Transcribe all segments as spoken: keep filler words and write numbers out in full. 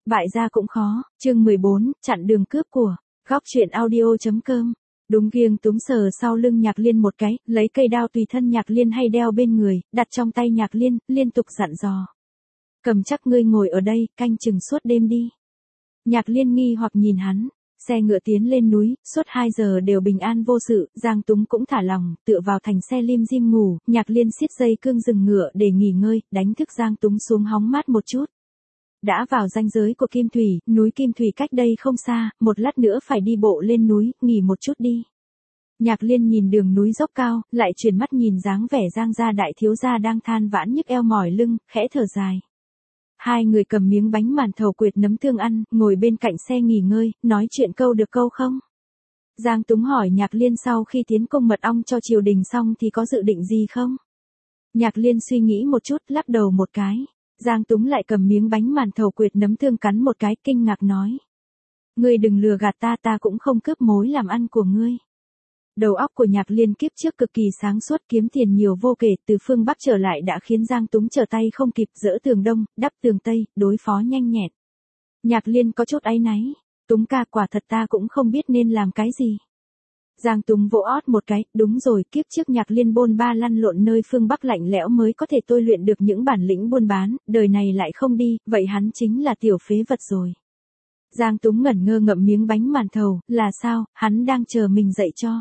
Bại gia cũng khó, chương mười bốn, chặn đường cướp của, góc truyện audio.com. Đúng nghiêng túm sờ sau lưng Nhạc Liên một cái, lấy cây đao tùy thân Nhạc Liên hay đeo bên người, đặt trong tay Nhạc Liên, liên tục dặn dò. Cầm chắc ngươi ngồi ở đây, canh chừng suốt đêm đi. Nhạc Liên nghi hoặc nhìn hắn, xe ngựa tiến lên núi, suốt hai giờ đều bình an vô sự, Giang Túng cũng thả lòng, tựa vào thành xe lim dim ngủ, Nhạc Liên siết dây cương dừng ngựa để nghỉ ngơi, đánh thức Giang Túng xuống hóng mát một chút. Đã vào ranh giới của Kim Thủy, núi Kim Thủy cách đây không xa, một lát nữa phải đi bộ lên núi, nghỉ một chút đi. Nhạc Liên nhìn đường núi dốc cao, lại chuyển mắt nhìn dáng vẻ Giang gia đại thiếu gia đang than vãn nhức eo mỏi lưng, khẽ thở dài. Hai người cầm miếng bánh màn thầu quệt nấm tương ăn, ngồi bên cạnh xe nghỉ ngơi, nói chuyện câu được câu không? Giang Túng hỏi Nhạc Liên sau khi tiến công mật ong cho triều đình xong thì có dự định gì không? Nhạc Liên suy nghĩ một chút, lắc đầu một cái. Giang Túng lại cầm miếng bánh màn thầu quệt nấm tương cắn một cái, kinh ngạc nói. Ngươi đừng lừa gạt ta, ta cũng không cướp mối làm ăn của ngươi. Đầu óc của Nhạc Liên kiếp trước cực kỳ sáng suốt, kiếm tiền nhiều vô kể, từ phương Bắc trở lại đã khiến Giang Túng trở tay không kịp, dỡ tường Đông, đắp tường Tây, đối phó nhanh nhẹn. Nhạc Liên có chút áy náy, Túng ca, quả thật ta cũng không biết nên làm cái gì. Giang Túng vỗ ót một cái, đúng rồi, kiếp trước Nhạc Liên bôn ba lăn lộn nơi phương Bắc lạnh lẽo mới có thể tôi luyện được những bản lĩnh buôn bán, đời này lại không đi, vậy hắn chính là tiểu phế vật rồi. Giang Túng ngẩn ngơ ngậm miếng bánh màn thầu, là sao, hắn đang chờ mình dạy cho.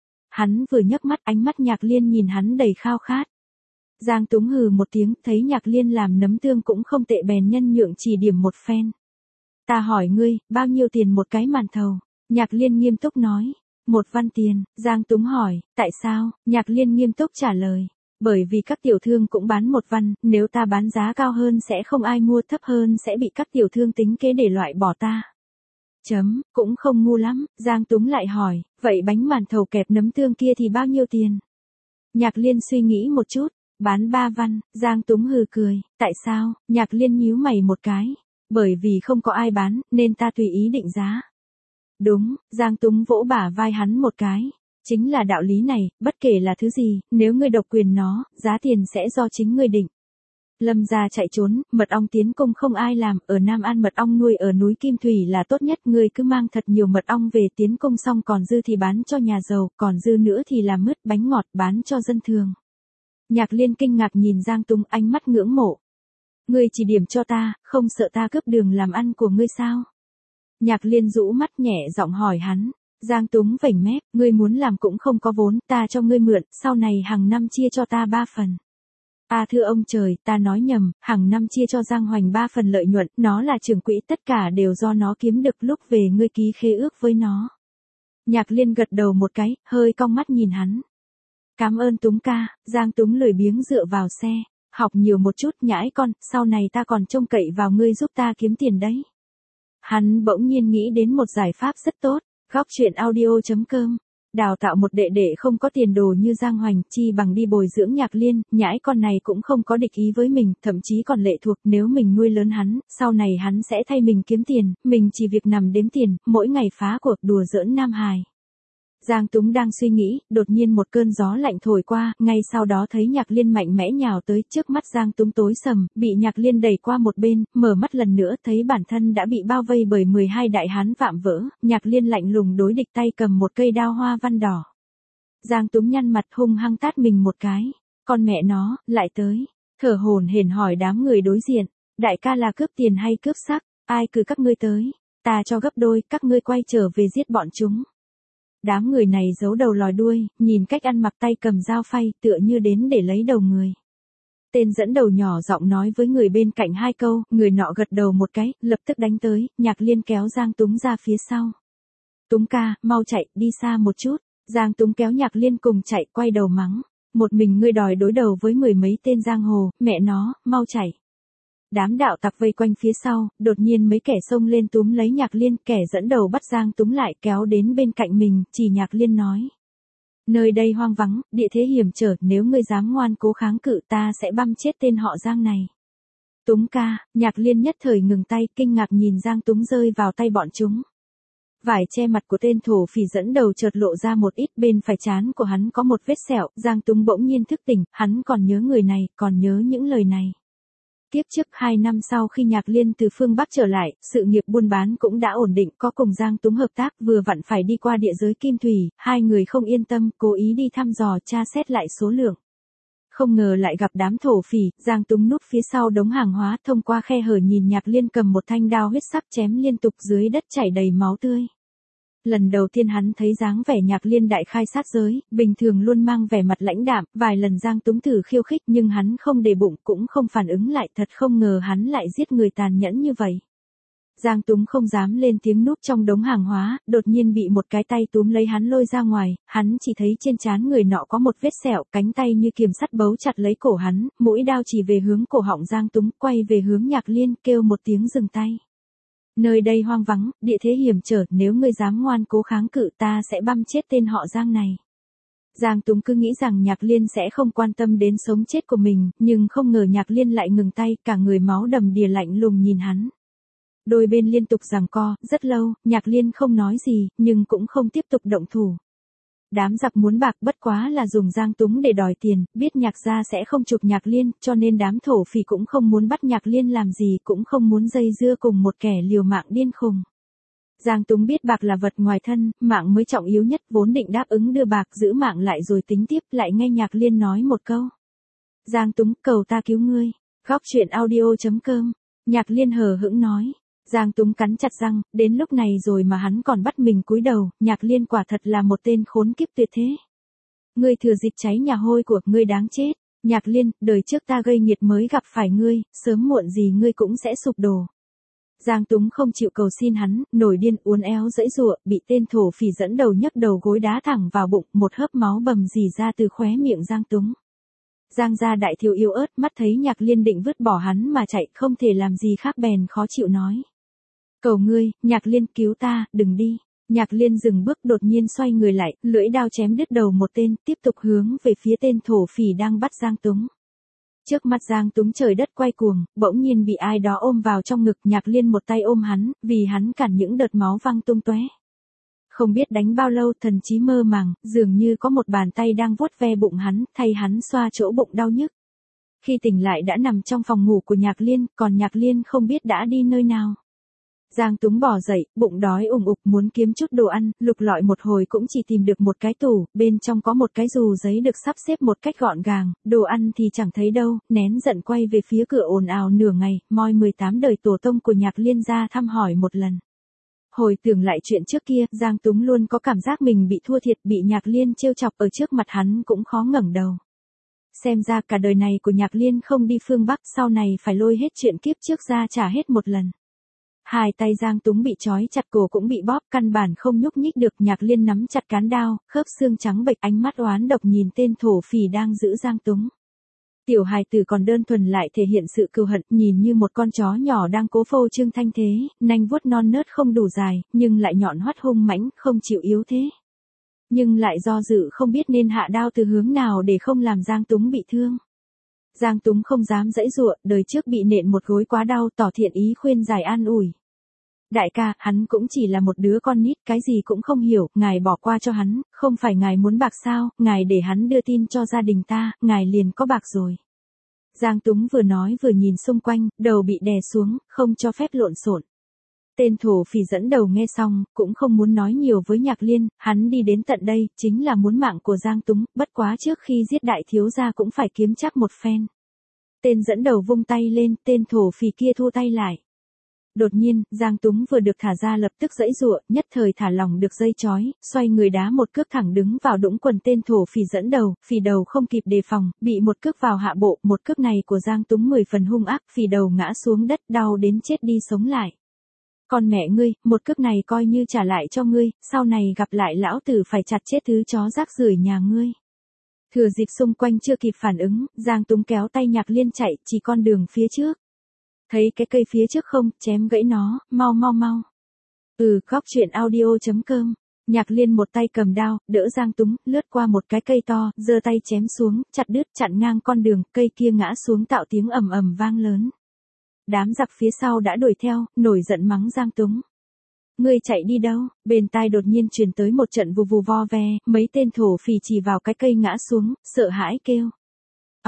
Hắn vừa nhấc mắt, ánh mắt Nhạc Liên nhìn hắn đầy khao khát. Giang Túng hừ một tiếng, thấy Nhạc Liên làm nấm tương cũng không tệ, bèn nhân nhượng chỉ điểm một phen. Ta hỏi ngươi, bao nhiêu tiền một cái màn thầu? Nhạc Liên nghiêm túc nói. Một văn tiền. Giang Túng hỏi, tại sao? Nhạc Liên nghiêm túc trả lời. Bởi vì các tiểu thương cũng bán một văn, nếu ta bán giá cao hơn sẽ không ai mua, thấp hơn sẽ bị các tiểu thương tính kế để loại bỏ ta. Chấm, cũng không ngu lắm. Giang Túng lại hỏi, vậy bánh màn thầu kẹp nấm tương kia thì bao nhiêu tiền? Nhạc Liên suy nghĩ một chút, bán ba văn. Giang Túng hừ cười, tại sao? Nhạc Liên nhíu mày một cái. Bởi vì không có ai bán, nên ta tùy ý định giá. Đúng, Giang Túng vỗ bả vai hắn một cái. Chính là đạo lý này, bất kể là thứ gì, nếu ngươi độc quyền nó, giá tiền sẽ do chính ngươi định. Lâm gia chạy trốn, mật ong tiến công không ai làm, ở Nam An mật ong nuôi ở núi Kim Thủy là tốt nhất, ngươi cứ mang thật nhiều mật ong về, tiến công xong còn dư thì bán cho nhà giàu, còn dư nữa thì làm mứt bánh ngọt bán cho dân thường. Nhạc Liên kinh ngạc nhìn Giang Túng, ánh mắt ngưỡng mộ. Ngươi chỉ điểm cho ta, không sợ ta cướp đường làm ăn của ngươi sao? Nhạc Liên rũ mắt nhẹ giọng hỏi hắn. Giang Túng vểnh mép, ngươi muốn làm cũng không có vốn, ta cho ngươi mượn, sau này hàng năm chia cho ta ba phần. À thưa ông trời, ta nói nhầm, hàng năm chia cho Giang Hoành ba phần lợi nhuận, nó là trưởng quỹ, tất cả đều do nó kiếm được, lúc về ngươi ký khế ước với nó. Nhạc Liên gật đầu một cái, hơi cong mắt nhìn hắn. Cảm ơn Túng ca. Giang Túng lười biếng dựa vào xe, học nhiều một chút nhãi con, sau này ta còn trông cậy vào ngươi giúp ta kiếm tiền đấy. Hắn bỗng nhiên nghĩ đến một giải pháp rất tốt. Góc truyện audio.com. Đào tạo một đệ đệ không có tiền đồ như Giang Hoành, chi bằng đi bồi dưỡng Nhạc Liên, nhãi con này cũng không có địch ý với mình, thậm chí còn lệ thuộc, nếu mình nuôi lớn hắn, sau này hắn sẽ thay mình kiếm tiền, mình chỉ việc nằm đếm tiền, mỗi ngày phá cuộc đùa giỡn nam hài. Giang Túng đang suy nghĩ, đột nhiên một cơn gió lạnh thổi qua, ngay sau đó thấy Nhạc Liên mạnh mẽ nhào tới, trước mắt Giang Túng tối sầm, bị Nhạc Liên đẩy qua một bên, mở mắt lần nữa thấy bản thân đã bị bao vây bởi mười hai đại hán vạm vỡ, Nhạc Liên lạnh lùng đối địch, tay cầm một cây đao hoa văn đỏ. Giang Túng nhăn mặt hung hăng tát mình một cái, con mẹ nó, lại tới, thở hổn hển hỏi đám người đối diện, đại ca là cướp tiền hay cướp sắc, ai cử các ngươi tới, ta cho gấp đôi, các ngươi quay trở về giết bọn chúng. Đám người này giấu đầu lòi đuôi, nhìn cách ăn mặc, tay cầm dao phay, tựa như đến để lấy đầu người. Tên dẫn đầu nhỏ giọng nói với người bên cạnh hai câu, người nọ gật đầu một cái, lập tức đánh tới, Nhạc Liên kéo Giang Túng ra phía sau. Túng ca, mau chạy, đi xa một chút. Giang Túng kéo Nhạc Liên cùng chạy, quay đầu mắng. Một mình ngươi đòi đối đầu với mười mấy tên giang hồ, mẹ nó, mau chạy. Đám đạo tặc vây quanh phía sau, đột nhiên mấy kẻ xông lên túm lấy Nhạc Liên, kẻ dẫn đầu bắt Giang Túng lại, kéo đến bên cạnh mình, chỉ Nhạc Liên nói. Nơi đây hoang vắng, địa thế hiểm trở, nếu ngươi dám ngoan cố kháng cự ta sẽ băm chết tên họ Giang này. Túng ca. Nhạc Liên nhất thời ngừng tay, kinh ngạc nhìn Giang Túng rơi vào tay bọn chúng. Vải che mặt của tên thổ phỉ dẫn đầu chợt lộ ra một ít, bên phải trán của hắn có một vết sẹo, Giang Túng bỗng nhiên thức tỉnh, hắn còn nhớ người này, còn nhớ những lời này. Tiếp trước hai năm sau khi Nhạc Liên từ phương Bắc trở lại, sự nghiệp buôn bán cũng đã ổn định, có cùng Giang Túng hợp tác, vừa vặn phải đi qua địa giới Kim Thủy, hai người không yên tâm, cố ý đi thăm dò tra xét lại số lượng. Không ngờ lại gặp đám thổ phỉ, Giang Túng núp phía sau đống hàng hóa, thông qua khe hở nhìn Nhạc Liên cầm một thanh đao huyết sắc chém liên tục dưới đất chảy đầy máu tươi. Lần đầu tiên hắn thấy dáng vẻ Nhạc Liên đại khai sát giới, bình thường luôn mang vẻ mặt lãnh đạm, vài lần Giang Túng thử khiêu khích nhưng hắn không để bụng cũng không phản ứng lại, thật không ngờ hắn lại giết người tàn nhẫn như vậy. Giang Túng không dám lên tiếng núp trong đống hàng hóa, đột nhiên bị một cái tay túm lấy hắn lôi ra ngoài, hắn chỉ thấy trên trán người nọ có một vết sẹo, cánh tay như kiềm sắt bấu chặt lấy cổ hắn, mũi đao chỉ về hướng cổ họng Giang Túng, quay về hướng Nhạc Liên, kêu một tiếng dừng tay. Nơi đây hoang vắng, địa thế hiểm trở, nếu ngươi dám ngoan cố kháng cự ta sẽ băm chết tên họ Giang này. Giang Túng cứ nghĩ rằng Nhạc Liên sẽ không quan tâm đến sống chết của mình, nhưng không ngờ Nhạc Liên lại ngừng tay, cả người máu đầm đìa lạnh lùng nhìn hắn. Đôi bên liên tục giằng co, rất lâu, Nhạc Liên không nói gì, nhưng cũng không tiếp tục động thủ. Đám giặc muốn bạc bất quá là dùng Giang Túng để đòi tiền, biết Nhạc gia sẽ không chụp Nhạc Liên, cho nên đám thổ phỉ cũng không muốn bắt Nhạc Liên làm gì, cũng không muốn dây dưa cùng một kẻ liều mạng điên khùng. Giang Túng biết bạc là vật ngoài thân, mạng mới trọng yếu nhất, vốn định đáp ứng đưa bạc giữ mạng lại rồi tính tiếp, lại nghe Nhạc Liên nói một câu. Giang Túng, cầu ta cứu ngươi. Góc truyện audio chấm com. Nhạc Liên hờ hững nói. Giang Túng cắn chặt răng, đến lúc này rồi mà hắn còn bắt mình cúi đầu, Nhạc Liên quả thật là một tên khốn kiếp tuyệt thế. Ngươi thừa dịp cháy nhà hôi của, ngươi đáng chết. Nhạc Liên, đời trước ta gây nghiệt mới gặp phải ngươi, sớm muộn gì ngươi cũng sẽ sụp đổ. Giang Túng không chịu cầu xin hắn, nổi điên uốn éo giãy giụa, bị tên thổ phỉ dẫn đầu nhấc đầu gối đá thẳng vào bụng, một hớp máu bầm rỉ ra từ khóe miệng Giang Túng. Giang gia đại thiếu yếu ớt, mắt thấy Nhạc Liên định vứt bỏ hắn mà chạy, không thể làm gì khác bèn khó chịu nói. Cầu ngươi, Nhạc Liên cứu ta, đừng đi. Nhạc Liên dừng bước đột nhiên xoay người lại, lưỡi đao chém đứt đầu một tên, tiếp tục hướng về phía tên thổ phỉ đang bắt Giang Túng. Trước mắt Giang Túng trời đất quay cuồng, bỗng nhiên bị ai đó ôm vào trong ngực, Nhạc Liên một tay ôm hắn, vì hắn cản những đợt máu văng tung tóe. Không biết đánh bao lâu, thần trí mơ màng, dường như có một bàn tay đang vuốt ve bụng hắn, thay hắn xoa chỗ bụng đau nhức. Khi tỉnh lại đã nằm trong phòng ngủ của Nhạc Liên, còn Nhạc Liên không biết đã đi nơi nào. Giang Túng bò dậy, bụng đói ủng ục muốn kiếm chút đồ ăn, lục lọi một hồi cũng chỉ tìm được một cái tủ, bên trong có một cái dù giấy được sắp xếp một cách gọn gàng, đồ ăn thì chẳng thấy đâu, nén giận quay về phía cửa ồn ào nửa ngày, moi mười tám đời tổ tông của Nhạc Liên ra thăm hỏi một lần. Hồi tưởng lại chuyện trước kia, Giang Túng luôn có cảm giác mình bị thua thiệt, bị Nhạc Liên trêu chọc, ở trước mặt hắn cũng khó ngẩng đầu. Xem ra cả đời này của Nhạc Liên không đi phương Bắc, sau này phải lôi hết chuyện kiếp trước ra trả hết một lần. Hai tay Giang Túng bị trói chặt, cổ cũng bị bóp, căn bản không nhúc nhích được. Nhạc Liên nắm chặt cán đao, khớp xương trắng bệch, ánh mắt oán độc nhìn tên thổ phỉ đang giữ Giang Túng. Tiểu hài tử còn đơn thuần lại thể hiện sự cừu hận, nhìn như một con chó nhỏ đang cố phô trương thanh thế, nanh vuốt non nớt không đủ dài, nhưng lại nhọn hoắt hung mãnh, không chịu yếu thế. Nhưng lại do dự không biết nên hạ đao từ hướng nào để không làm Giang Túng bị thương. Giang Túng không dám giãy giụa, đời trước bị nện một gối quá đau, tỏ thiện ý khuyên giải an ủi. Đại ca, hắn cũng chỉ là một đứa con nít, cái gì cũng không hiểu, ngài bỏ qua cho hắn, không phải ngài muốn bạc sao, ngài để hắn đưa tin cho gia đình ta, ngài liền có bạc rồi. Giang Túng vừa nói vừa nhìn xung quanh, đầu bị đè xuống, không cho phép lộn xộn. Tên thổ phỉ dẫn đầu nghe xong, cũng không muốn nói nhiều với Nhạc Liên, hắn đi đến tận đây, chính là muốn mạng của Giang Túng, bất quá trước khi giết đại thiếu gia cũng phải kiếm chắc một phen. Tên dẫn đầu vung tay lên, tên thổ phỉ kia thua tay lại. Đột nhiên, Giang Túng vừa được thả ra lập tức giãy giụa, nhất thời thả lỏng được dây chói, xoay người đá một cước thẳng đứng vào đũng quần tên thổ phỉ dẫn đầu, phỉ đầu không kịp đề phòng, bị một cước vào hạ bộ, một cước này của Giang Túng mười phần hung ác, phỉ đầu ngã xuống đất, đau đến chết đi sống lại. Con mẹ ngươi, một cước này coi như trả lại cho ngươi, sau này gặp lại lão tử phải chặt chết thứ chó rác rưởi nhà ngươi. Thừa dịp xung quanh chưa kịp phản ứng, Giang Túng kéo tay Nhạc Liên chạy, chỉ con đường phía trước. Thấy cái cây phía trước không, chém gãy nó, mau mau mau. Ừ, góc truyện audio chấm com. Nhạc Liên một tay cầm đao, đỡ Giang Túng, lướt qua một cái cây to, giơ tay chém xuống, chặt đứt, chặn ngang con đường, cây kia ngã xuống tạo tiếng ầm ầm vang lớn. Đám giặc phía sau đã đuổi theo, nổi giận mắng Giang Túng. Ngươi chạy đi đâu? Bên tai đột nhiên truyền tới một trận vù vù vo ve, mấy tên thổ phỉ chỉ vào cái cây ngã xuống, sợ hãi kêu.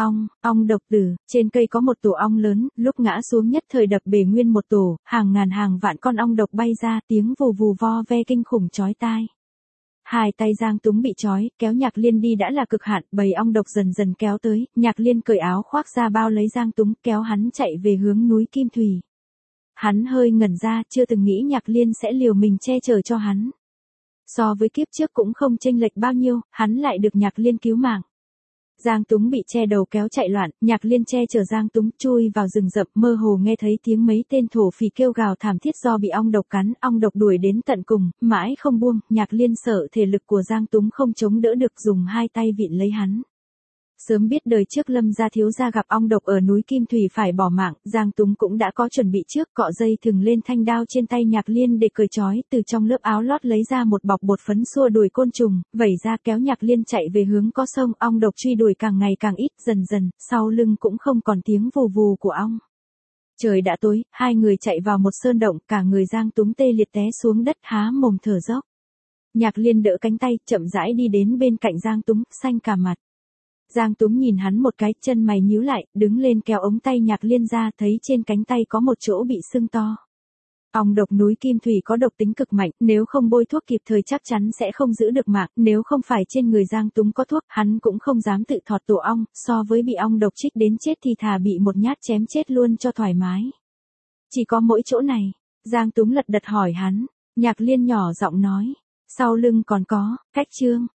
Ong, ong độc tử, trên cây có một tổ ong lớn, lúc ngã xuống nhất thời đập bể nguyên một tổ, hàng ngàn hàng vạn con ong độc bay ra, tiếng vù vù vo ve kinh khủng chói tai. Hai tay Giang Túng bị trói, kéo Nhạc Liên đi đã là cực hạn, bầy ong độc dần dần kéo tới, Nhạc Liên cởi áo khoác ra bao lấy Giang Túng, kéo hắn chạy về hướng núi Kim Thủy. Hắn hơi ngẩn ra, chưa từng nghĩ Nhạc Liên sẽ liều mình che chở cho hắn. So với kiếp trước cũng không chênh lệch bao nhiêu, hắn lại được Nhạc Liên cứu mạng. Giang Túng bị che đầu kéo chạy loạn, Nhạc Liên che chở Giang Túng chui vào rừng rậm, mơ hồ nghe thấy tiếng mấy tên thổ phỉ kêu gào thảm thiết do bị ong độc cắn, ong độc đuổi đến tận cùng, mãi không buông, Nhạc Liên sợ thể lực của Giang Túng không chống đỡ được, dùng hai tay vịn lấy hắn. Sớm biết đời trước Lâm gia thiếu gia gặp ong độc ở núi Kim Thủy phải bỏ mạng, Giang Túng cũng đã có chuẩn bị trước, cọ dây thừng lên thanh đao trên tay Nhạc Liên để cởi trói, từ trong lớp áo lót lấy ra một bọc bột phấn xua đuổi côn trùng, vẩy ra kéo Nhạc Liên chạy về hướng có sông, ong độc truy đuổi càng ngày càng ít, dần dần, sau lưng cũng không còn tiếng vù vù của ong. Trời đã tối, hai người chạy vào một sơn động, cả người Giang Túng tê liệt té xuống đất há mồm thở dốc. Nhạc Liên đỡ cánh tay, chậm rãi đi đến bên cạnh Giang Túng, xanh cả mặt. Giang Túng nhìn hắn một cái, chân mày nhíu lại, đứng lên kéo ống tay Nhạc Liên ra, thấy trên cánh tay có một chỗ bị sưng to. Ong độc núi Kim Thủy có độc tính cực mạnh, nếu không bôi thuốc kịp thời chắc chắn sẽ không giữ được mạng, nếu không phải trên người Giang Túng có thuốc, hắn cũng không dám tự thọt tổ ong, so với bị ong độc chích đến chết thì thà bị một nhát chém chết luôn cho thoải mái. Chỉ có mỗi chỗ này, Giang Túng lật đật hỏi hắn, Nhạc Liên nhỏ giọng nói, sau lưng còn có, cách trương.